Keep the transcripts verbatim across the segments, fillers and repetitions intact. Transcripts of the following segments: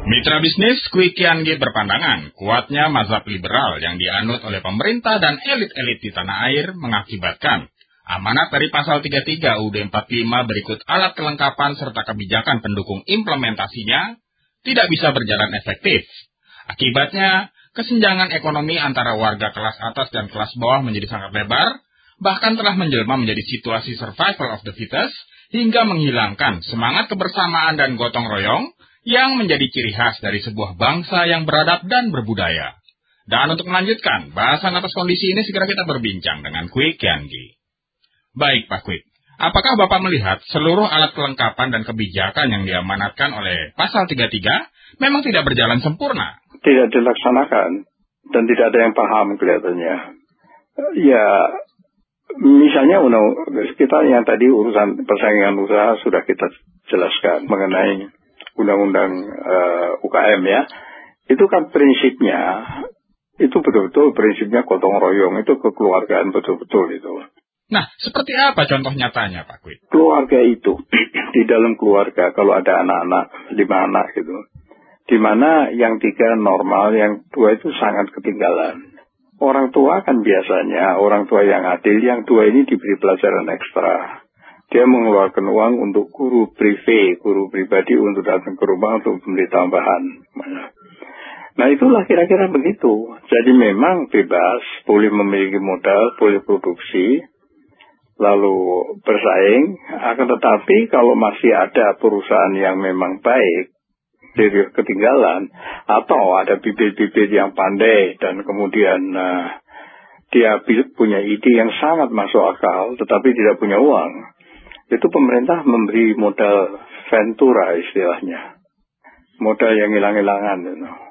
Mitra bisnis Kwi Kian-gi berpandangan kuatnya mazhab liberal yang dianut oleh pemerintah dan elit-elit di tanah air mengakibatkan amanat dari pasal tiga puluh tiga U U D empat puluh lima berikut alat kelengkapan serta kebijakan pendukung implementasinya tidak bisa berjalan efektif. Akibatnya, kesenjangan ekonomi antara warga kelas atas dan kelas bawah menjadi sangat lebar, bahkan telah menjelma menjadi situasi survival of the fittest hingga menghilangkan semangat kebersamaan dan gotong royong yang menjadi ciri khas dari sebuah bangsa yang beradab dan berbudaya. Dan untuk melanjutkan bahasan atas kondisi ini, segera kita berbincang dengan Kwi Kian-gi. Baik Pak Kwi, apakah Bapak melihat seluruh alat kelengkapan dan kebijakan yang diamanatkan oleh pasal tiga puluh tiga memang tidak berjalan sempurna? Tidak dilaksanakan dan tidak ada yang paham kelihatannya. Ya, misalnya undang kita yang tadi urusan persaingan usaha sudah kita jelaskan mengenai Undang-Undang uh, U K M ya, itu kan prinsipnya, itu betul-betul prinsipnya gotong royong, itu kekeluargaan betul-betul itu. Nah, seperti apa contoh nyatanya Pak Kwi? Keluarga itu, di dalam keluarga kalau ada anak-anak, lima anak gitu, di mana yang tiga normal, yang dua itu sangat ketinggalan. Orang tua kan biasanya, orang tua yang adil, yang dua ini diberi pelajaran ekstra. Dia mengeluarkan uang untuk guru privé, guru pribadi untuk datang ke rumah untuk memberi tambahan. Nah itulah kira-kira begitu. Jadi memang bebas, boleh memiliki modal, boleh produksi, lalu bersaing. Akan tetapi kalau masih ada perusahaan yang memang baik, dari ketinggalan, atau ada bibit-bibit yang pandai dan kemudian uh, dia punya ide yang sangat masuk akal, tetapi tidak punya uang. Itu pemerintah memberi modal ventura istilahnya. Modal yang hilang-hilangan. You know.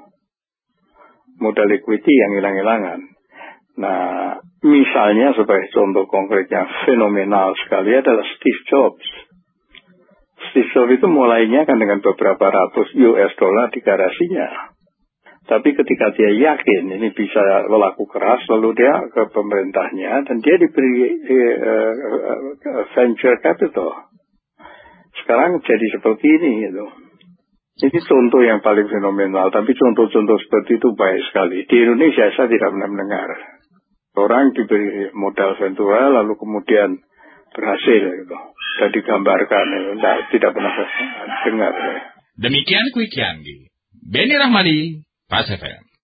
Modal equity yang hilang-hilangan. Nah, misalnya sebagai contoh konkret yang fenomenal sekali adalah Steve Jobs. Steve Jobs itu mulainya kan dengan beberapa ratus U S dollar di garasinya. Tapi ketika dia yakin ini bisa laku keras, lalu dia ke pemerintahnya dan dia diberi uh, uh, venture capital. Sekarang jadi seperti ini gitu. Ini contoh yang paling fenomenal, tapi contoh-contoh seperti itu baik sekali. Di Indonesia saya tidak pernah mendengar. Orang diberi modal ventura lalu kemudian berhasil gitu. Dan digambarkan, gitu. Nah, tidak pernah dengar. Demikian Kwi Kian-gi. Beni Rahmadi, Pas F M.